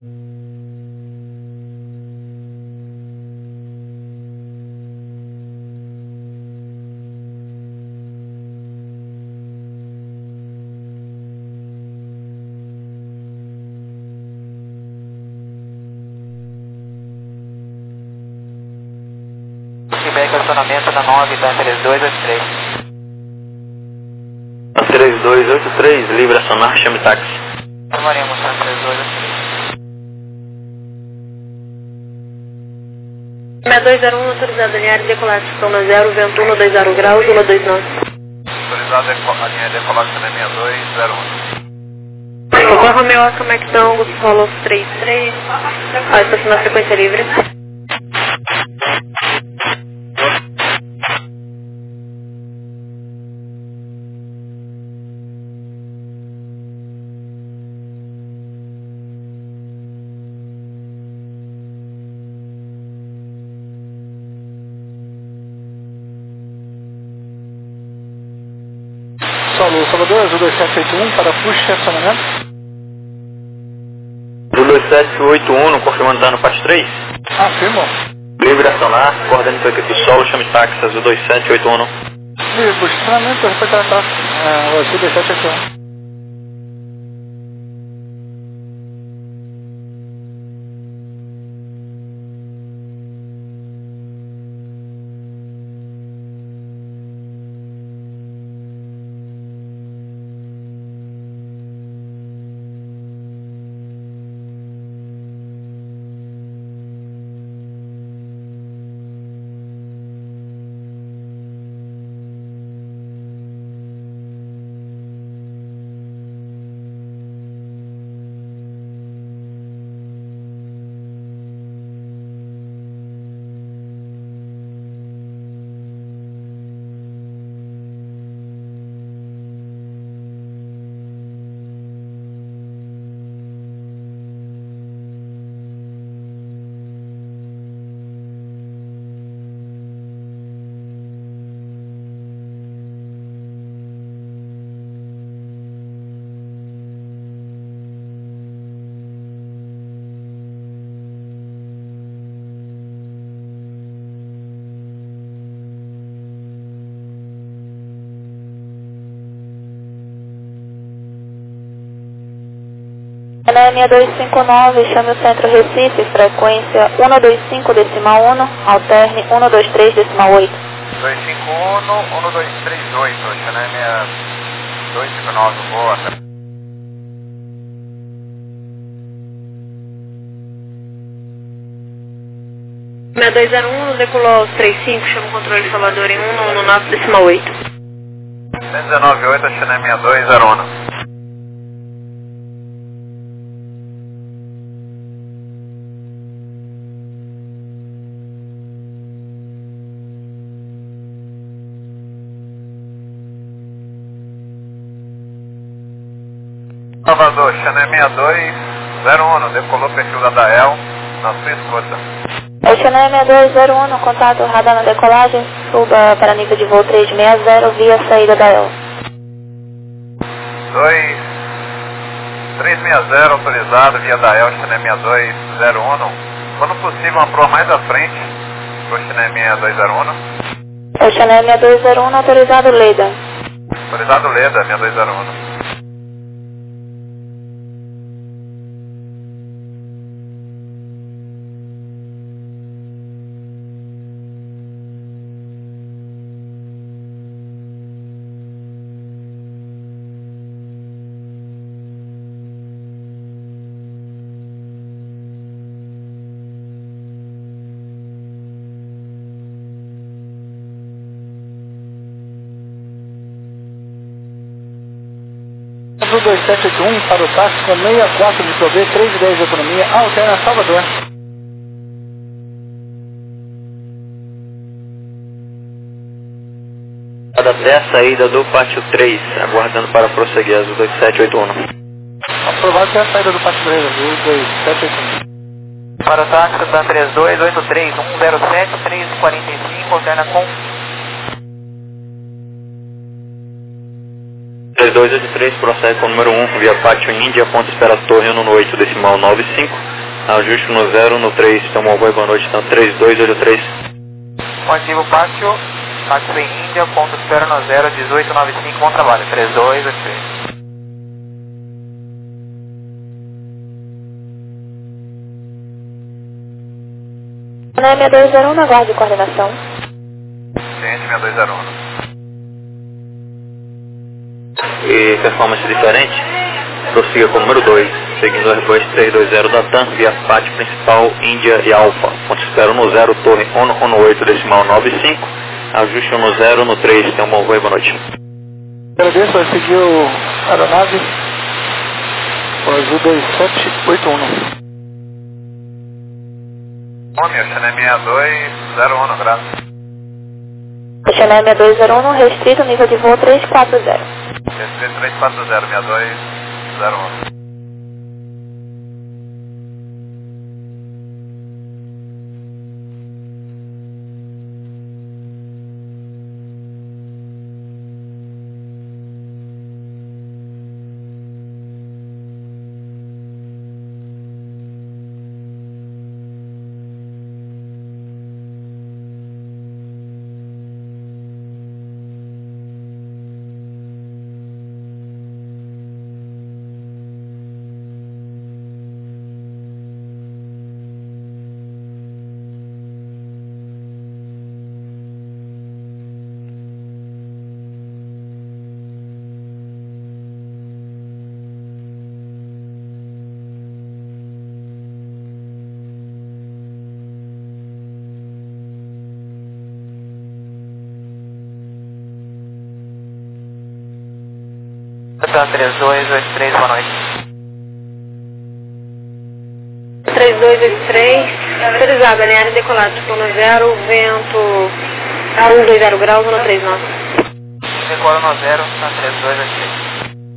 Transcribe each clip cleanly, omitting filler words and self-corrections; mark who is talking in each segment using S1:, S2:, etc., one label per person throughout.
S1: Feedback acionamento na 9 da 3283.
S2: 3283, livre acionar, chame táxi.
S1: Informaremos na 3283.
S3: 6201, autorizado a linha de decolagem na 0, vento 120 graus, 129.
S4: Autorizado a linha de decolagem na 6201.
S3: Opa, Romeo, Oscar, McDonald, Gustavo Roloff 33. Estação na frequência livre.
S5: Salvador, Azul 2781 para push acionamento.
S2: Azul 2781, confirmando tá no parte 3.
S5: Afirmo.
S2: Livre acionar, coordenando para equipe solo, chame táxi, Azul 2781.
S5: Livre, push acionamento, respeitar a taxa. O Azul 2781.
S3: Na 6259, chame o centro Recife, frequência 125.1, alterne 123.8.
S4: 251, 1238, Xané 6259, boa.
S3: 6201, decolou aos 35, chama o controle Salvador em 119.8.
S4: 119.8, Xané 6201. Salvador, Xané 6201, decolou perfil da Dael, na sua escuta.
S3: Xané 6201, contato radar na decolagem, suba para nível de voo 360 via saída da EL.
S4: 360 autorizado via Dael, Xané 6201. Quando possível, uma proa mais à frente, para o Xané 6201.
S3: Xané 6201, autorizado Leda.
S4: Autorizado Leda, 6201.
S5: Azul 2781 para o táxi com 64 de Pro-B, 310 de economia, alterna Salvador.
S2: Até a saída do pátio 3, aguardando para prosseguir, Azul 2781.
S5: Aprovado até a saída do pátio 3, Azul 2781.
S1: Para o táxi da 3283, 107, 345, alterna com
S2: 3283, prossegue com o número 1, via pátio Índia, ponto espera torre 1 no 8, decimal 95. Ajuste no 0, no 3, tomou boi, boa noite, então 3283.
S1: Positivo pátio em Índia, ponto espero no 0, 1895, bom trabalho, 3283.
S3: Chennai 6201, aguarde coordenação.
S4: Ciente 6201.
S2: E performance diferente, prossiga com o número 2, seguindo o Airbus 320 da TAM, via pátio principal, Índia e Alfa. Ponto espero no 0, torre 118,95, ajuste no 0, no 3, tem um bom voo, boa noite.
S5: Agradeço, vai seguir o aeronave, o Azul 2781.
S4: Nome, Chennai 6201, graças.
S3: Chennai 6201, restrito, nível de voo 340.
S4: Restrito 340, 6201.
S1: TAM 3283, boa noite.
S6: 3283, autorizado, alinhar e decolado, no 0, vento 120 graus, 139.
S1: Decora no 0, TAM 3283.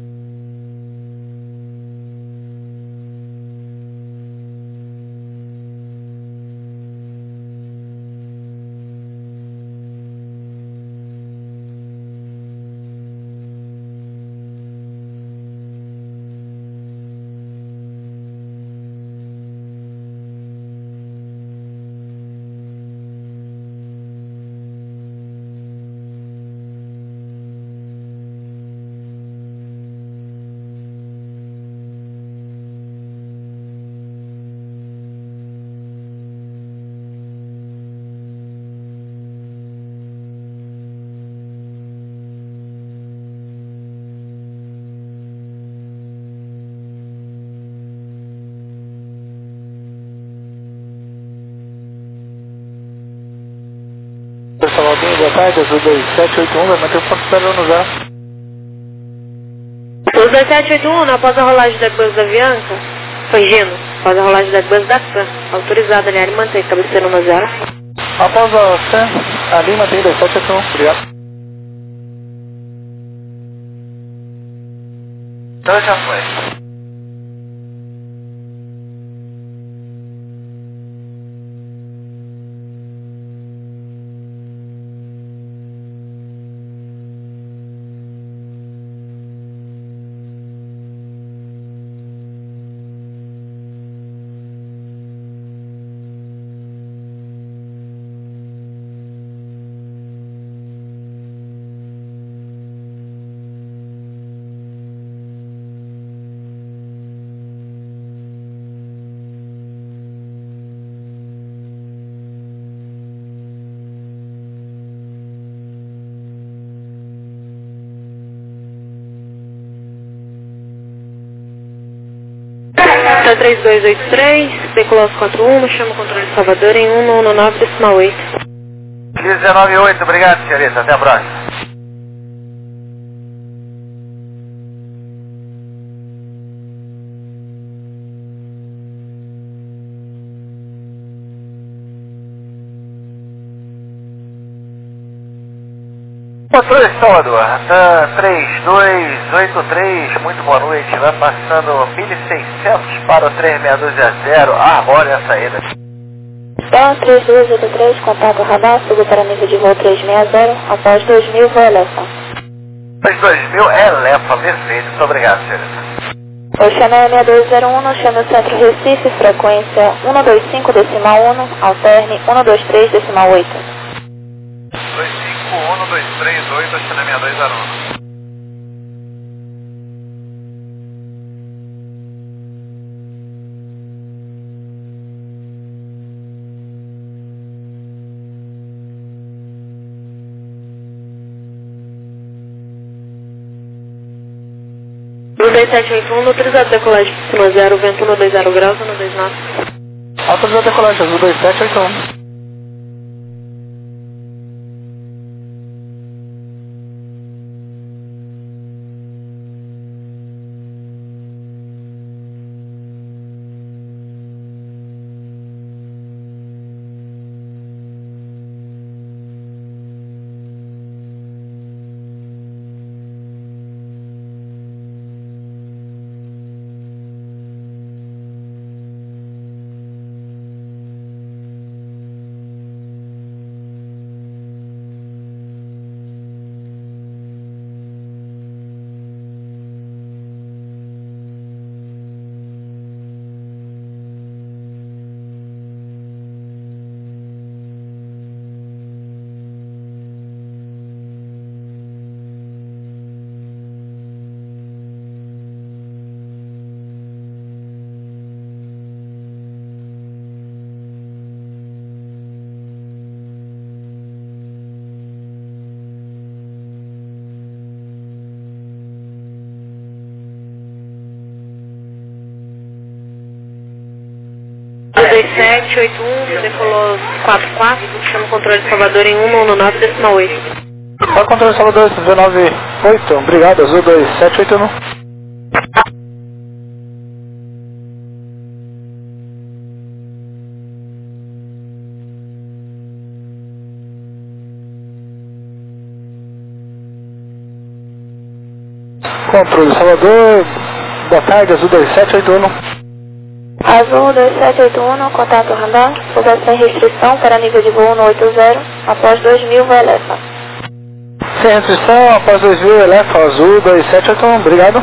S5: Salvador, boa tarde, Azul 2781, vai manter o ponto espero no 0.
S6: Azul 2781, após a rolagem da bus da Avianca, corrigindo, após a rolagem da bus da TAM, autorizado, alinhar e manter, cabeceira no 0.
S5: Após a TAM, ali mantém 2781, obrigado.
S1: Então já foi.
S6: Tá 3283, decolou 41, chama o controle de Salvador em 119,8.
S1: 198, obrigado, senhorita, até a próxima. Controle de Salvador, TAM 3283, muito boa noite, vai passando 1600 para o 3620, arbore a saída.
S3: TAM 3283, contato radar, suba para nível de voo 360, após 2000, voo Elefa.
S1: Após 2000 é Elefa, perfeito, muito obrigado, senhorita.
S3: Oceanéia 6201, chame o centro Recife, frequência 125,1, alterne 123,8.
S4: 2512338, Oceanéia 6201.
S6: No 2781, autorizado decolagem por cima 0, vento 120 graus, 129.
S5: Autorizado decolagem, azul 2781.
S6: No 2781, decolou 44, chama o controle de Salvador em 119,8.
S5: Só controle Salvador 198, obrigado, azul 2781. Controle Salvador, boa tarde, azul 2781.
S3: Azul 2781, contato radar, pousação sem restrição para nível de voo 180, após 2000 vai elevar.
S5: Sem restrição, após 2000 eleva, azul 2781, obrigado.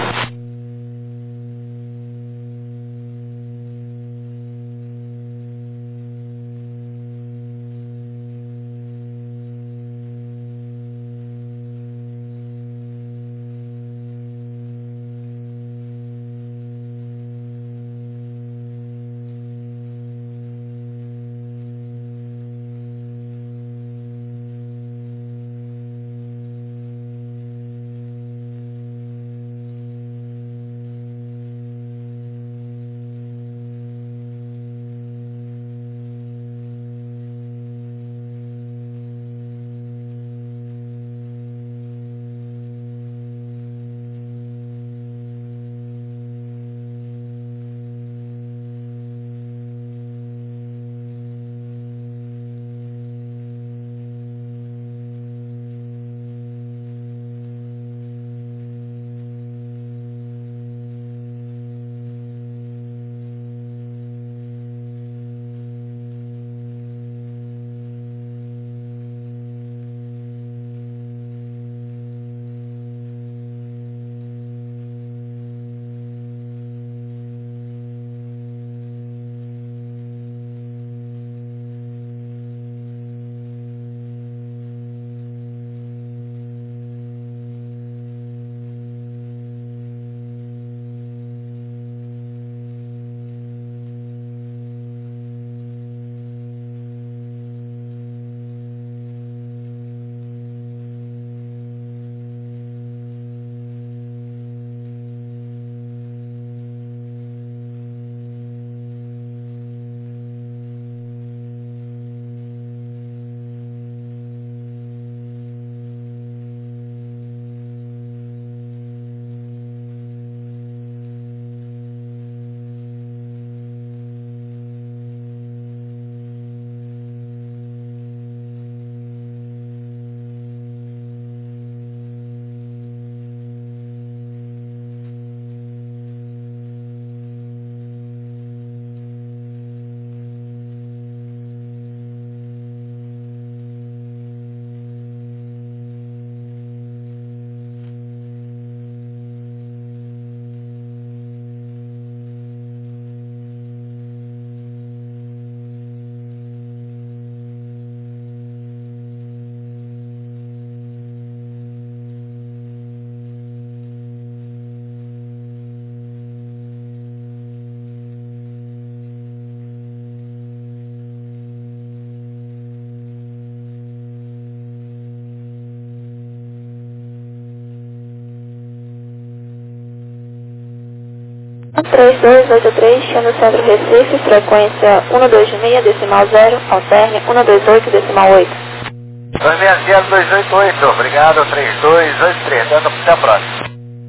S3: 3283, chama o Centro Recife, frequência 126.0, alterne 128.8.
S4: 260-288, obrigado, 3283, até a próxima.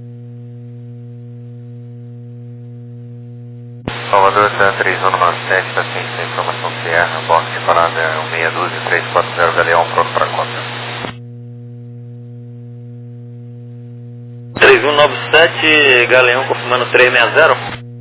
S4: Salvador, San 3197, está ciente da informação Sierra, box de parada 162-340, Galeão, pronto para conta.
S2: 3197, Galeão confirmando 360.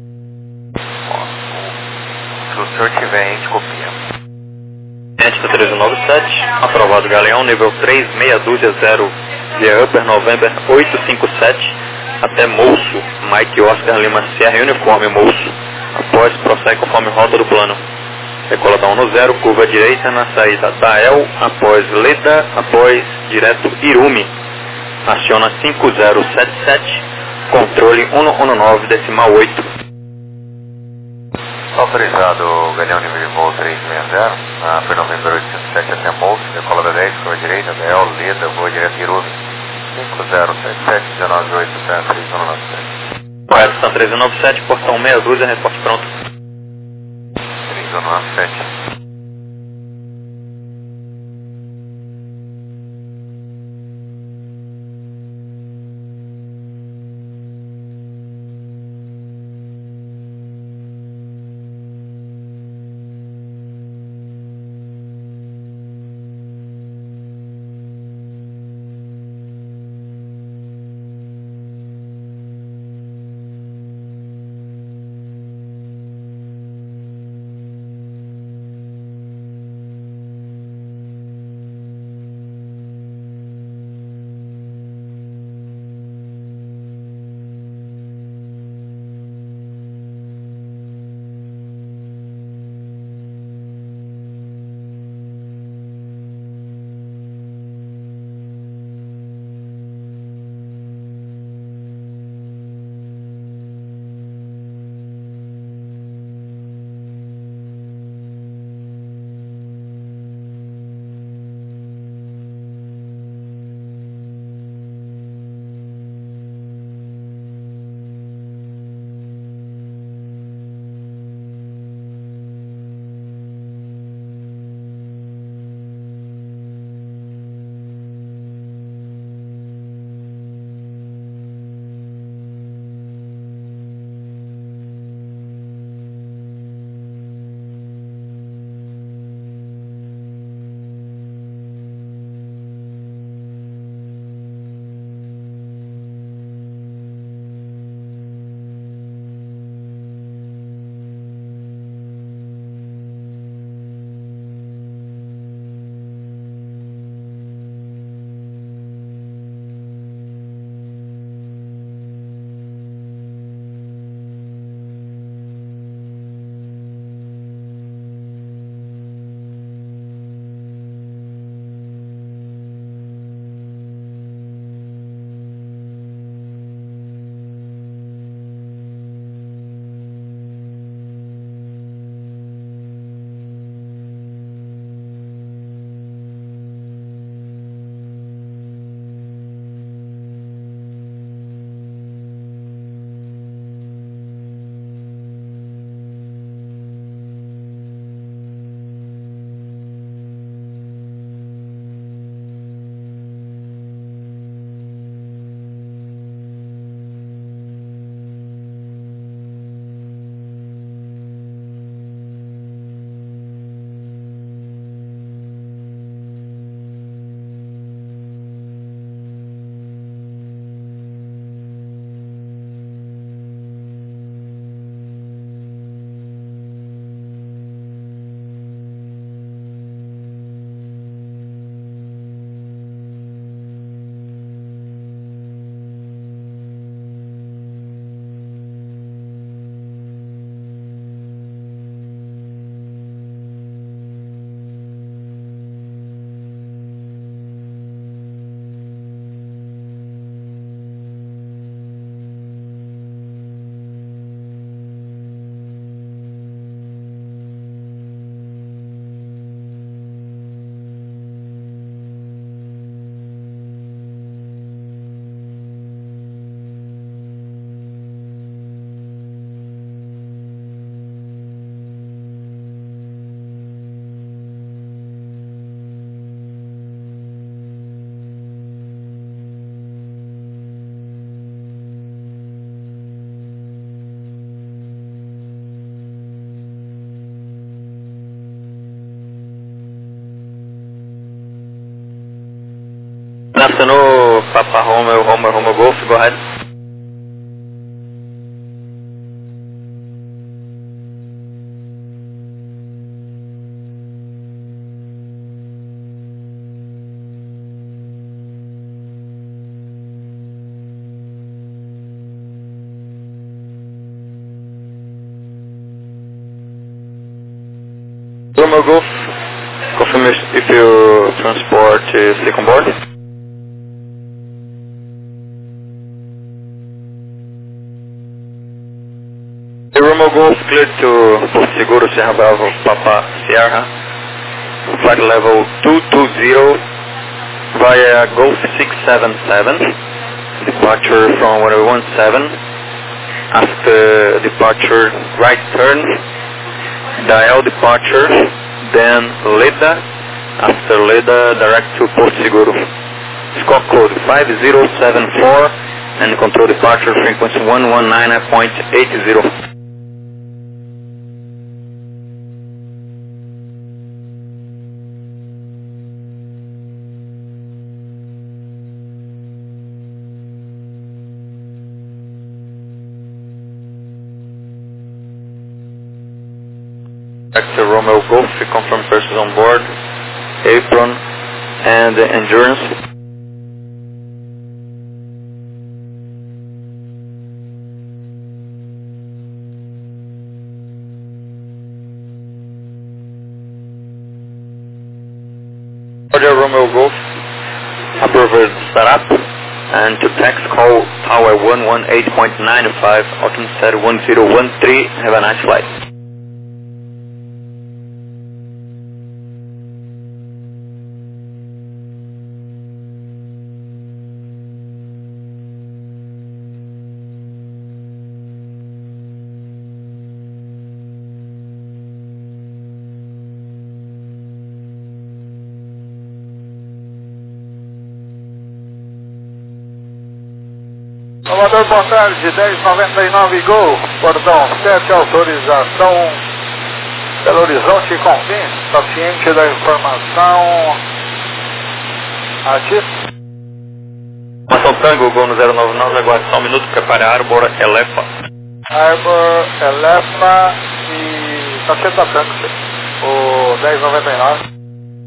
S4: Se o senhor tiver, a gente copia.
S2: Ente 3197, aprovado Galeão, nível 36200, via Upper November 857, até Moço, Mike Oscar Lima Sierra Uniforme Moço, após prossegue conforme rota do plano. Decola da 10, curva direita na saída da El, após Leda, após direto Irumi. Aciona 5077, controle 119.8.
S4: Autorizado, Galeão nível de voo 360, na November 807 até Moço, decola da 10, curva direita, da El, Leda, voa direto Irumi. 5077, 198, 3197.
S2: Correto, São 3197, portão meia dúzia, reporte pronto.
S4: 3197.
S2: afternoon, Papa Romeo Golf, go ahead. Romeo Golf, confirm if you transport second board. The Romeo Golf cleared to Porto Seguro, Serra Bravo, Papa Sierra, flight level 220 via Golf 677, departure from 1017, after departure right turn, Dial departure, then Leda, after Leda direct to Porto Seguro. Squawk code 5074 and control departure frequency 119.80. Dr. Romeo Golf, confirm persons on board, apron, and endurance. Roger, Romeo Golf, approved startup, and to tax call tower 118.95, altitude 1013, have a nice flight.
S5: Salvador, boa tarde, 1099 Gol, cordão 7, autorização Belo Horizonte e Confins, está ciente da informação artista?
S2: Informação Tango, Gol no 099, aguarde só um minuto, prepare a Arbor Elefa.
S5: Arbor Elefa e está sendo da Tango, o 1099.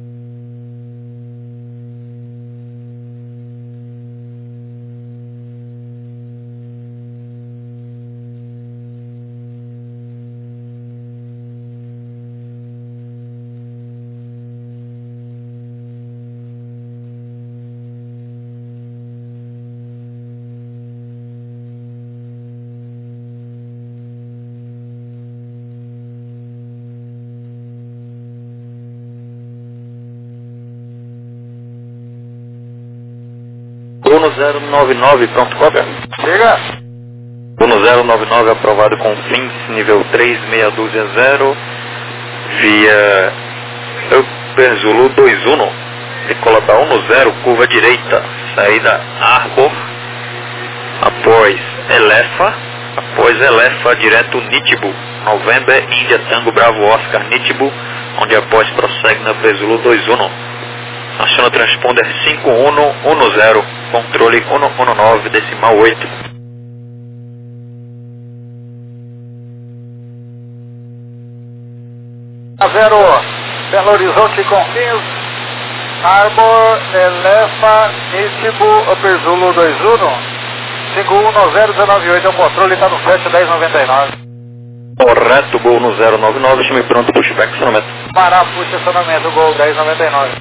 S2: Uno 099, pronto, cópia?
S5: Chega!
S2: Uno 099 aprovado com fins, nível 3620, via Upper Zulu 21, decola da 10, curva direita, saída Arbor, após Elefa, direto Nitibu, November, Índia, Tango, Bravo, Oscar, Nitibu, onde após prossegue na Upper Zulu 21. Aciona o transponder 5110, controle 119, decimal 8.
S5: A 0, Belo Horizonte Confins, Arbor, Elefa, Nitibu, Upper Zulu 21, 511098 é o controle, está no 71099.
S2: Correto, Gol no 099, time pronto, pushback, estacionamento.
S5: Pará, puxa estacionamento, Gol 1099.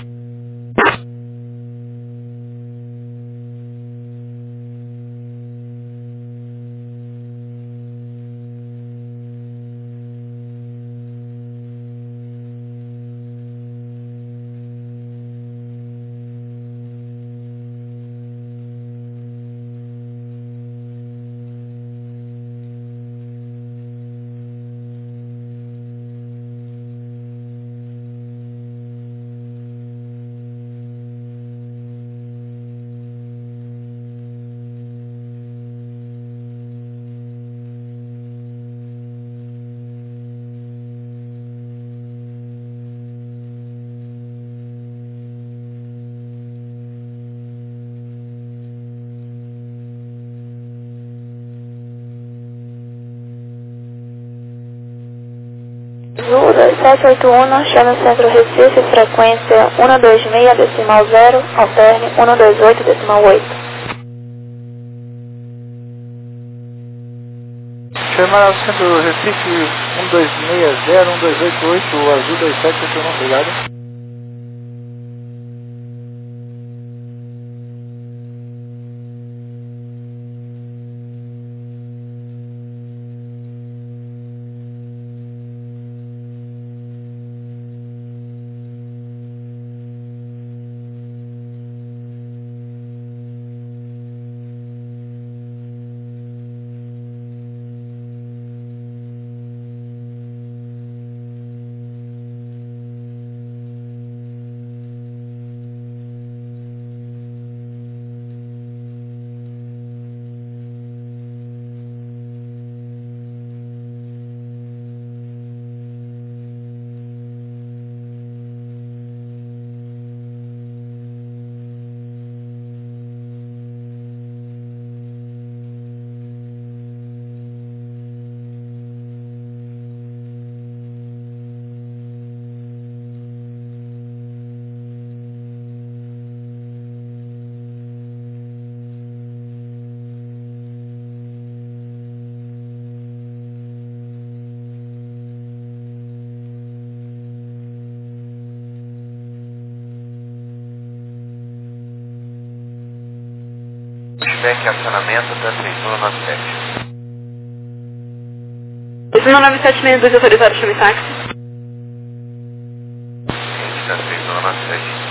S3: Azul 2781, chama o Centro Recife, frequência 126.0, alterne 128.8.
S5: Chamar ao Centro Recife 1260, 1288, Azul 2781, obrigado.
S4: Feedback acionamento da 3197.
S6: 319762 autorizado, chame táxi.
S4: Cliente da 3197.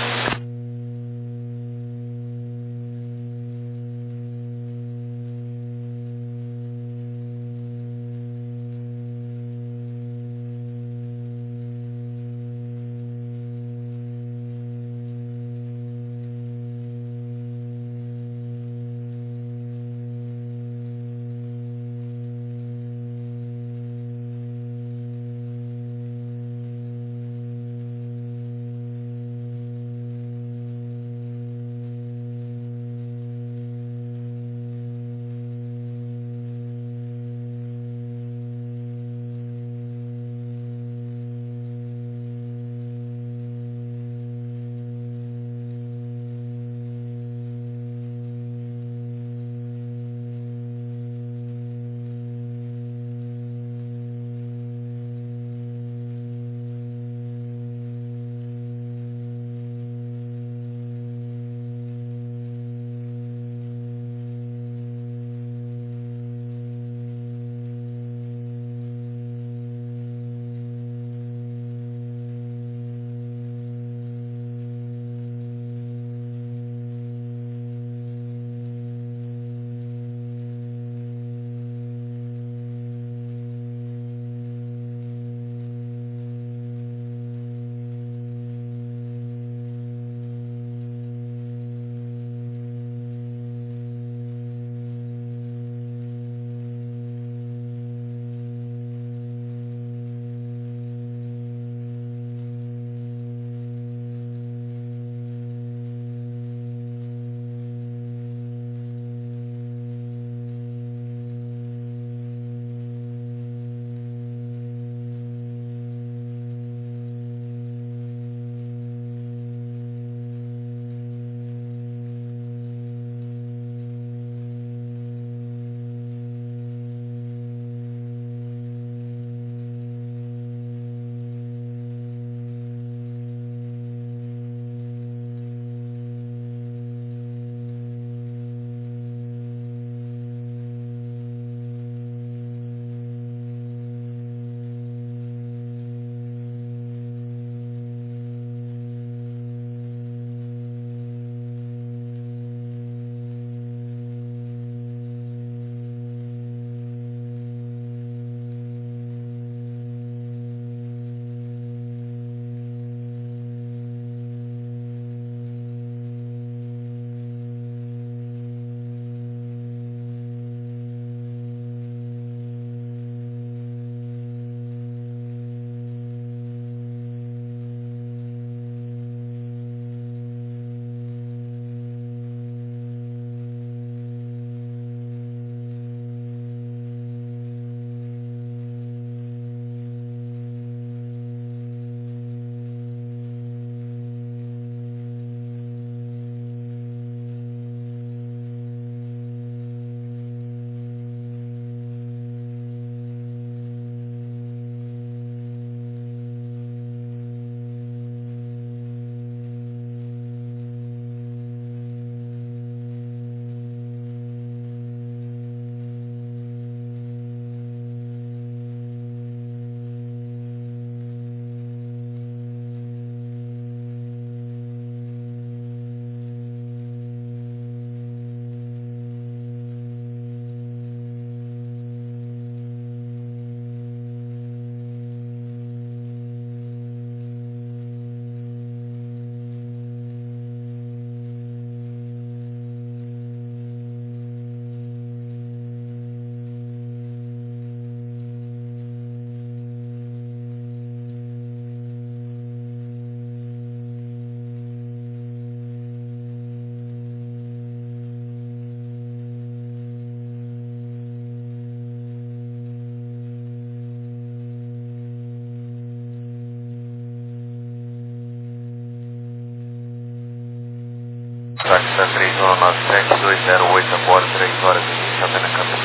S4: táxi 3197, 208 a bordo, 3 horas e 20, Altena Câmara.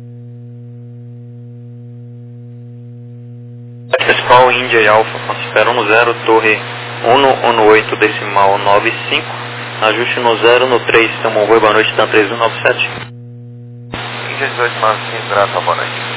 S2: Principal Índia e Alfa, espera no 0, torre 118 decimal 95, ajuste no 0, no 3, Tamo Boi, boa noite, TAM 3197.
S4: Índia 1895, grato, boa noite.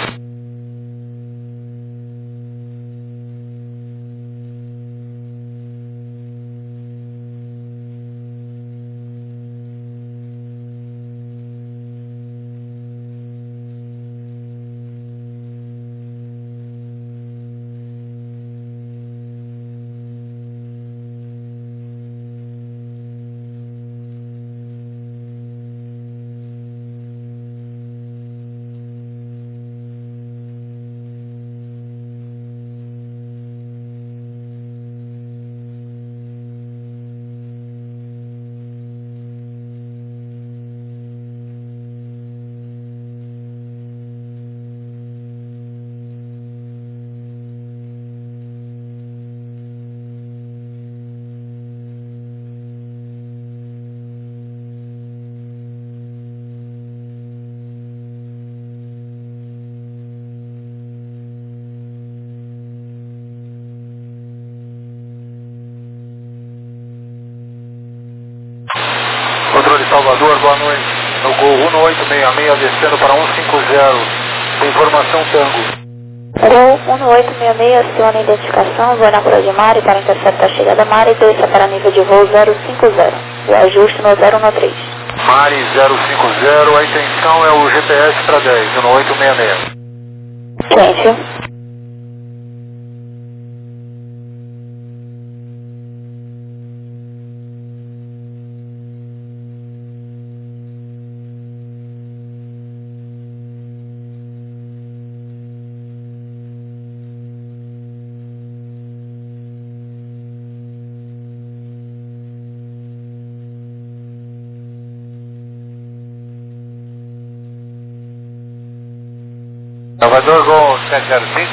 S5: Controle Salvador, boa noite. No Gol 1866 descendo para 150. Informação Tango.
S3: Gol 1866, aciona a identificação, zona Rua de Mari para interceptar a chegada Mari, desça para nível de voo 050. O ajuste no 013.
S5: Mari 050, a intenção é o GPS para 10, no 1866.
S3: Ciência.
S5: Salvador, Gol 705.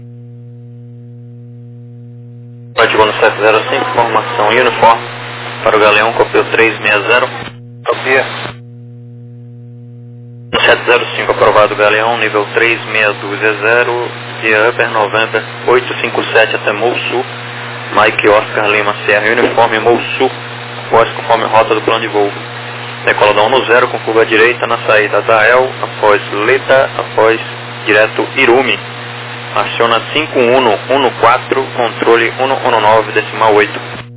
S2: Pode Gol no 705, formação uniforme para o Galeão, copiou 360.
S5: Copia.
S2: No 705, aprovado Galeão, nível 36200, via Upper November 857 até Mou Sul, Mike Oscar Lima Sierra, uniforme Mou Sul, voz conforme rota do plano de voo. Decoladão no 0 com curva direita na saída da El, após Leta, após direto Irumi. Aciona 5114, controle 119 decimal 8.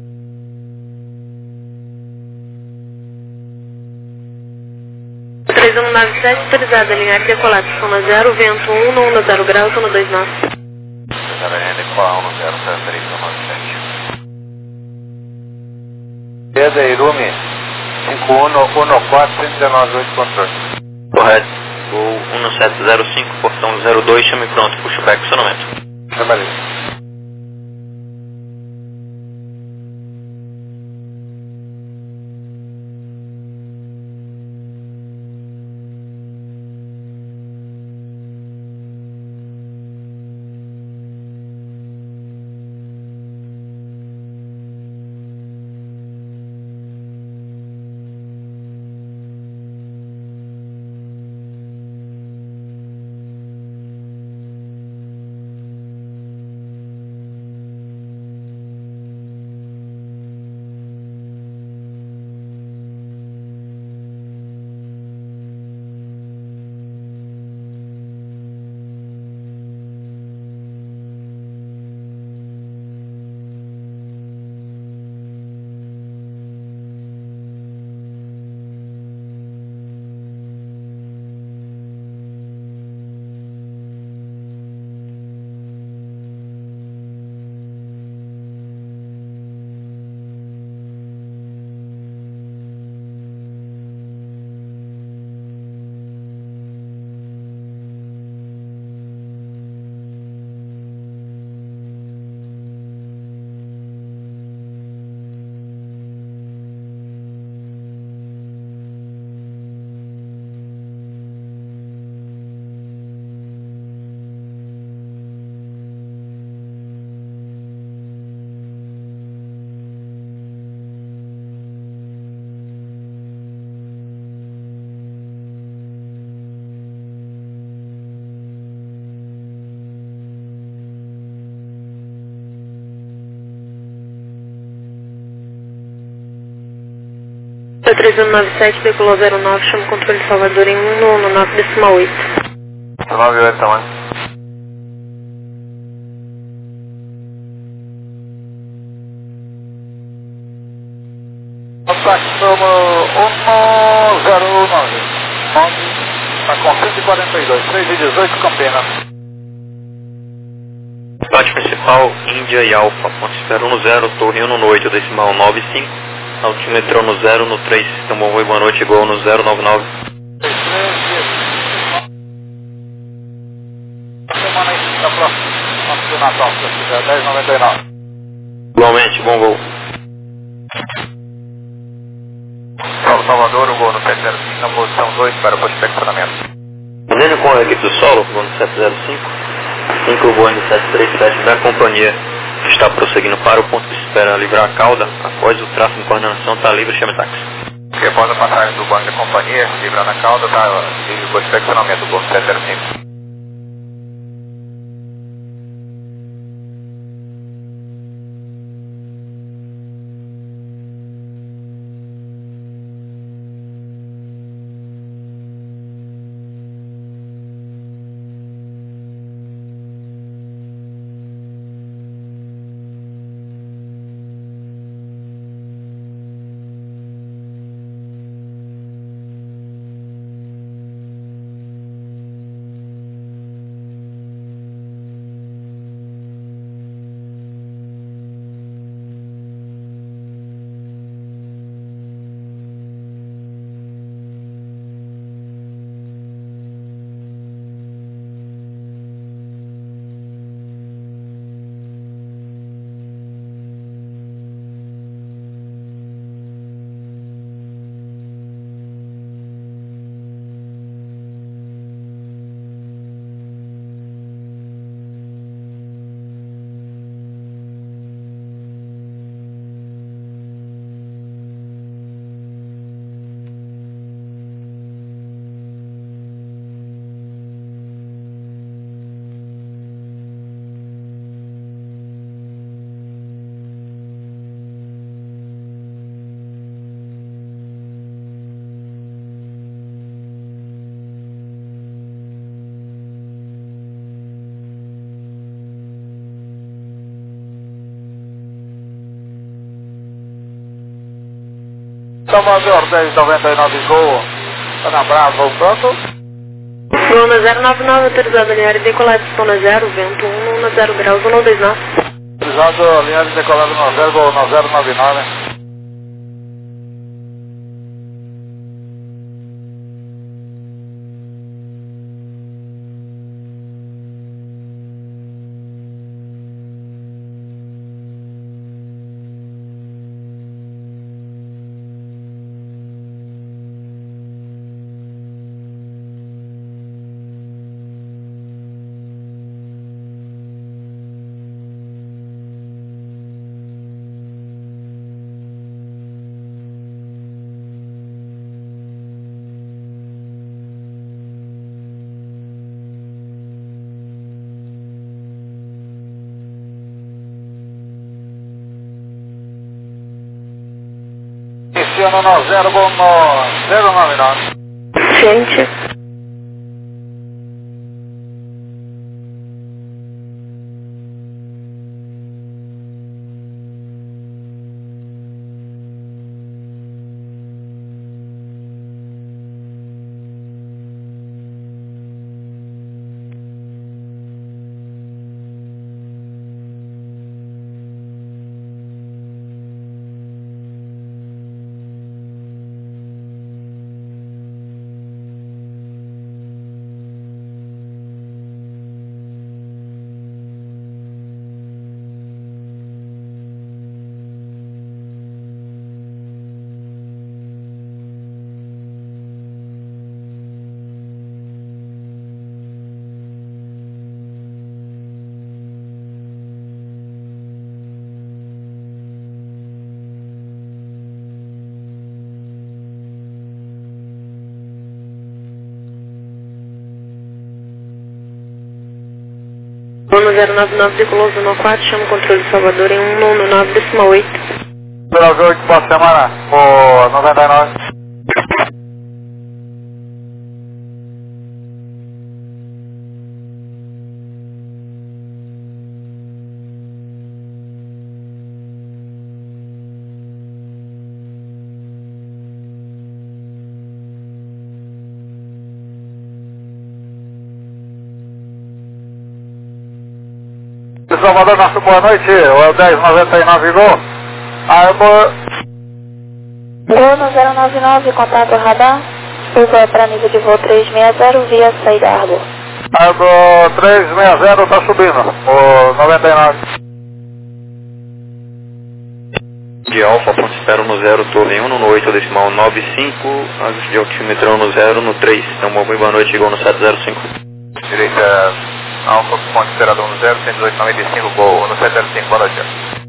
S6: Autorizada a linhar decolado, soma 0, vento 1, no 0 grau, sono 2 nós.
S4: Decolar 107397.
S5: Pedra Irumi 5114, 198 controle.
S2: Correto. Gol 1705, portão 02, chame pronto, puxa o back, acionamento.
S5: Trabalhei.
S6: Salvador 3197, decolou 09, chama o controle de Salvador em 119,8.
S4: 98, tamanho.
S5: Ataque número 109. Está com 142, 318 Campinas.
S2: Dispatch principal, Índia e Alfa, ponto espera 10, torre 1 no 8, decimal 95, altímetro no 0 no 3, sistema bom boa noite, igual no 099.
S5: Semana aí, da próxima, antes do Natal, se quiser, 10,99.
S2: Igualmente, bom voo.
S4: Salvador, o voo no 705, na posição 2 para o prospeccionamento.
S2: Manejo com a equipe do solo, voo no 705, 5 Boeing 737 da companhia está prosseguindo para o ponto de espera livrar a cauda. Após o tráfego de coordenação está livre, chame táxi.
S4: Após a passagem do banco da companhia, livrando a cauda, está livre o prospeccionamento do voo 705.
S5: Salvador 1099 Gol, Ana Brava voltando.
S6: Luna 099, autorizado a linear e decolar de Luna 0, vento 1 no 0 graus, 129.
S5: Autorizado a linha de decolado no 0, Gol no 099. Iniciando no 0, Gol no 099.
S6: Gente. Luna 099, decolou 04, chama o controle de Salvador em 199,8.
S5: 98, boa semana, o 99. Salvador, nosso boa noite, o 1099 Gol. Arbor.
S3: Gol no 099, contato radar. Suba para nível de voo 360 via saída Arbor.
S5: Arbor 360 está subindo, o 99.
S2: De Alfa, ponto espero no 0, torre 1 no 8, decimal 95, ajuste de altímetro no 0 no 3. Então, boa noite, Gol no 705.
S4: Direita Alfa, ponto esperador no 0, 11895, Gol no 705, boa noite.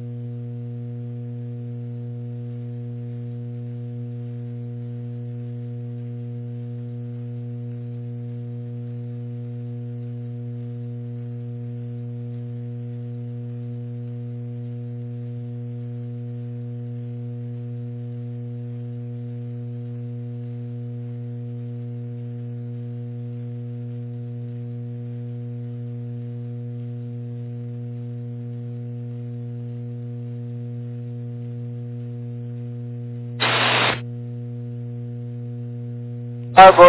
S5: Arbor,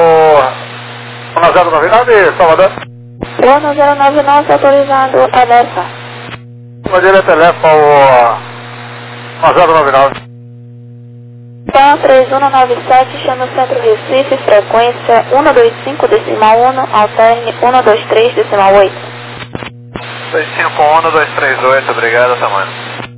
S5: o 099, Salvador.
S3: Gol no 099, autorizado alerta.
S5: Uma direita leva o 099.
S3: PAN 3197, chama o Centro Recife, frequência 125 decimal 1, alterne 123 decimal 8.
S4: 251, 238, obrigado, Samana.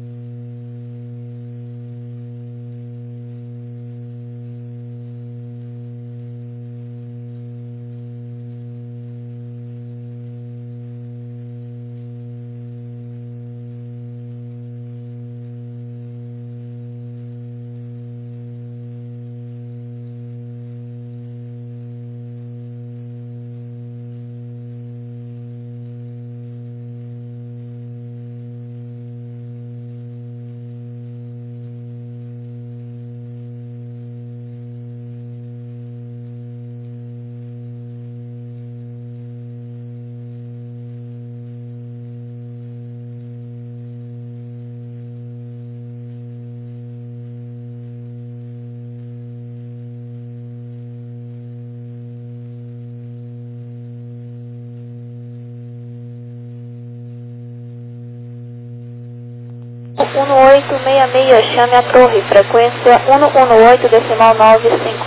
S3: O 1866, chame a torre, frequência 118 decimal 95.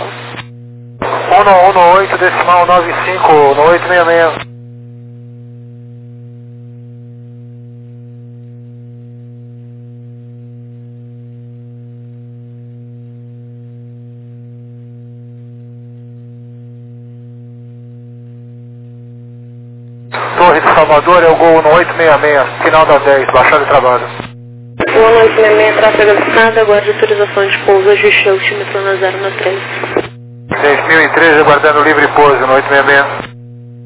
S5: 118 decimal 95 no 866. Torre de Salvador é o Gol no 866, final da 10, baixada de trabalho.
S6: Boa noite, 66, tráfego avisado, aguarde autorização de pouso, ajuste altímetro na 0 na 3.
S5: 10.013, aguardando livre pouso no 866.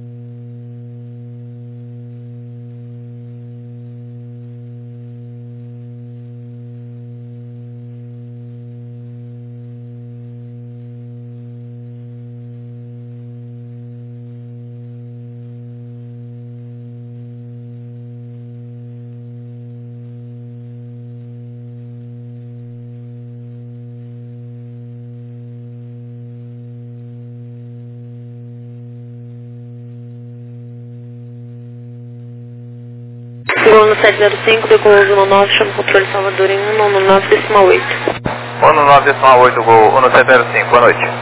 S6: Gol no 705, decolou no 9, chama o controle Salvador em 199 decimal 8.
S4: 199,8, Gol 1705, boa noite.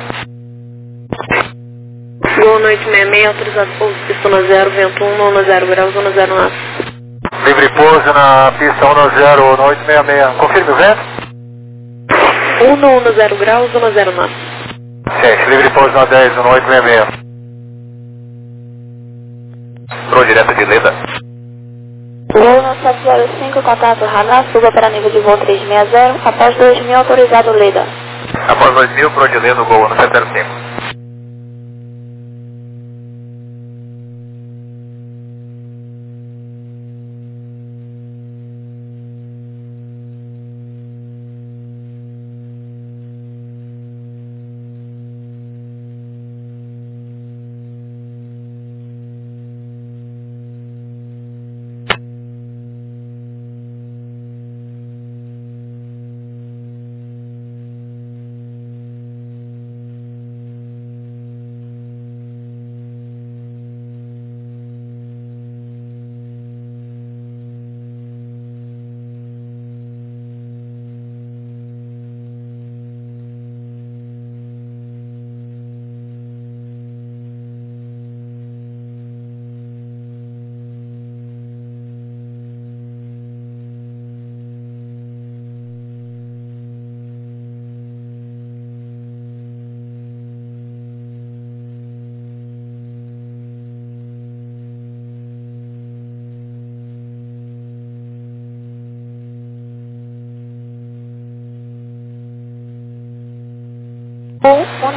S6: Gol noite 66, autorizado pouso, pista na 0, vento 190 graus, zona 0 na.
S5: Livre pouso na pista 10 no 866. Confirme o vento?
S6: 190 graus, zona 0 na.
S5: Gente, livre pouso na 10 no 866.
S4: Pro direto de Leda.
S3: Gol no 705, contato radar, suba para nível de voo 360, após 2000, autorizado Leda.
S4: Após 2000, pro de Leda, Gol no 705.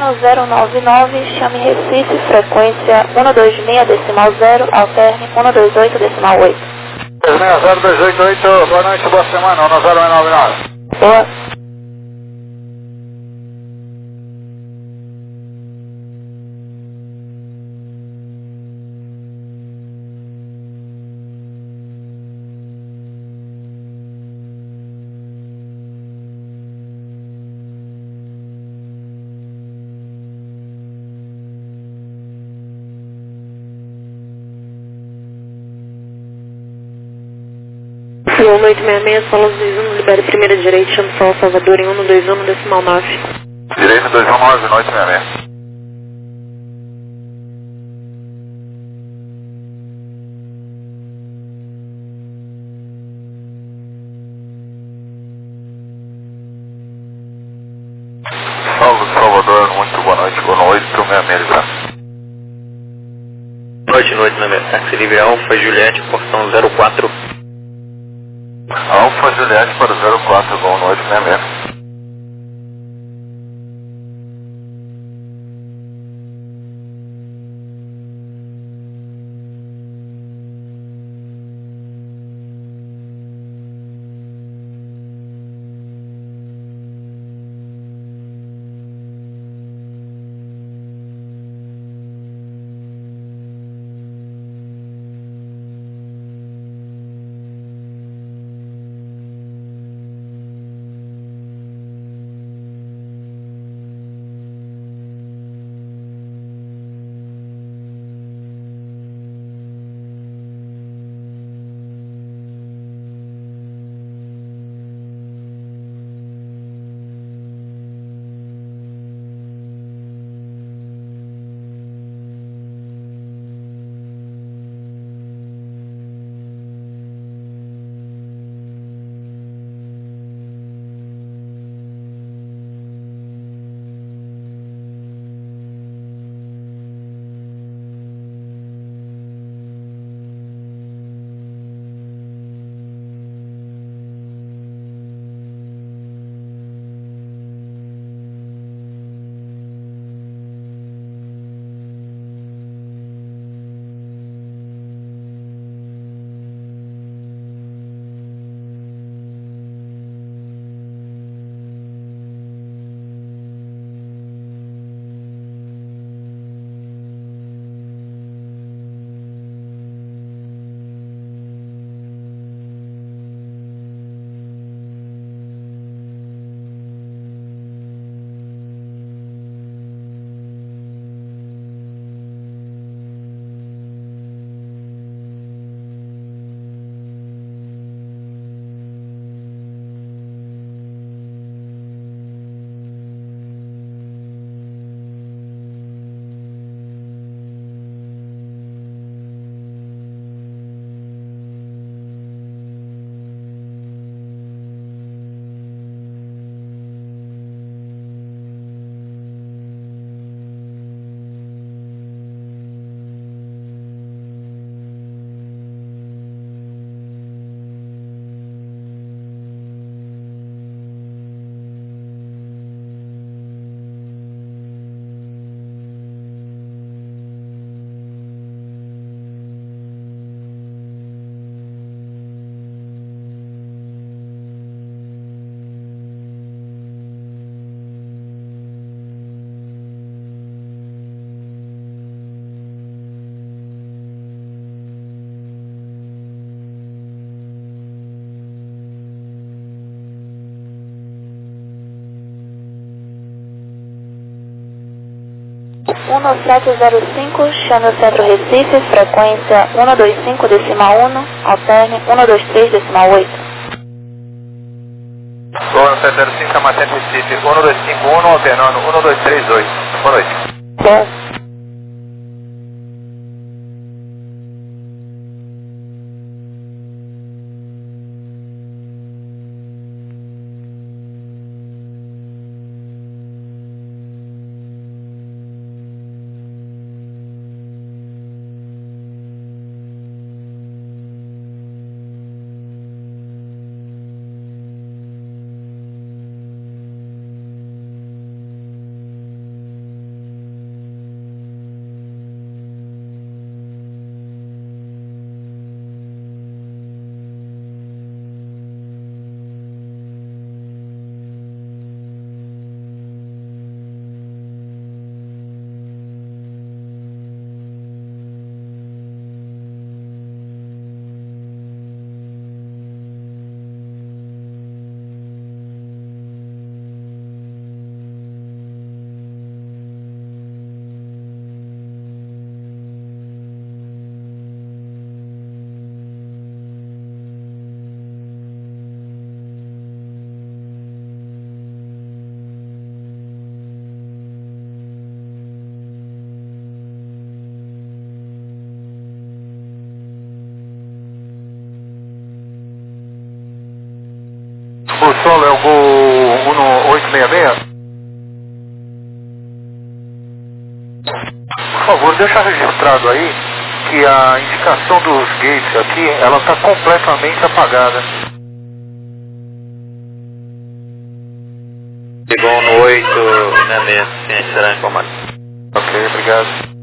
S3: destino 099, chame Recife, frequência 126.0, alterne 128.8.
S5: 260-288, boa noite, boa semana, 10999.
S3: Boa.
S6: Sul 186, Solo 21, libere primeira direita, chame Sol Salvador em 121.9.
S4: Direito 219, noite 66. Salve Salvador, muito boa noite, boa noite pro 66, tá?
S2: Noite, táxi livre Alfa Juliette, portão 04.
S4: Alfa Juliette para 04, boa noite 66.
S3: Uno 705, chame o centro Recife, frequência 125.1, alterne 123.8.
S1: Gol 705, chama centro Recife, 1251, alternando 1238. Boa noite.
S3: Bom.
S5: O solo é o Gol 1866? Por favor, deixa registrado aí que a indicação dos gates aqui, ela está completamente apagada.
S2: Gol no 866, ciente será informado.
S5: Ok, obrigado.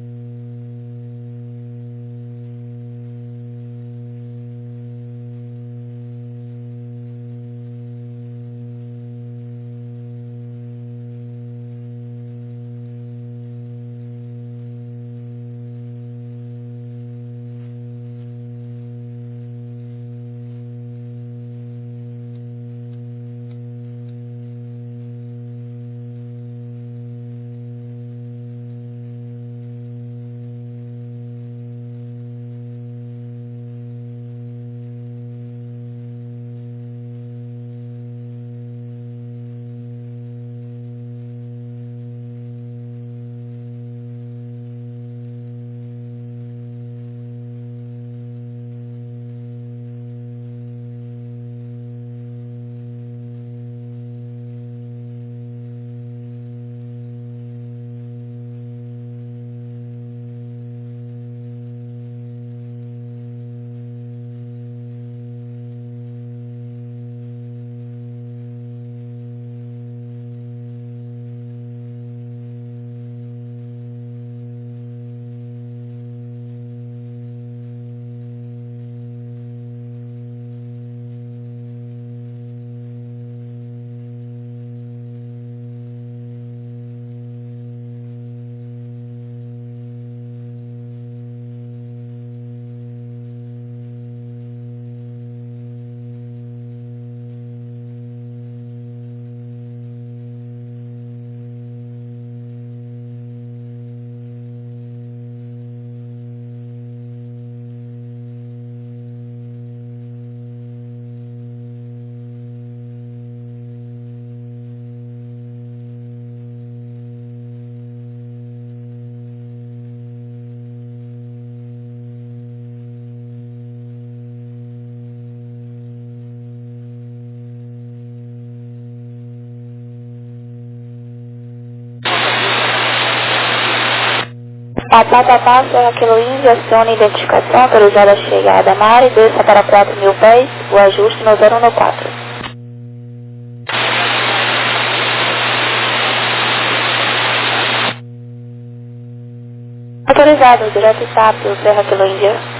S3: Papapá, Serra Kilo Índia, acione identificação, autorizada a chegada Mari, desça para 4.000 pés, o ajuste no 014. Autorizado, direto SAP, Serra Kilo Índia.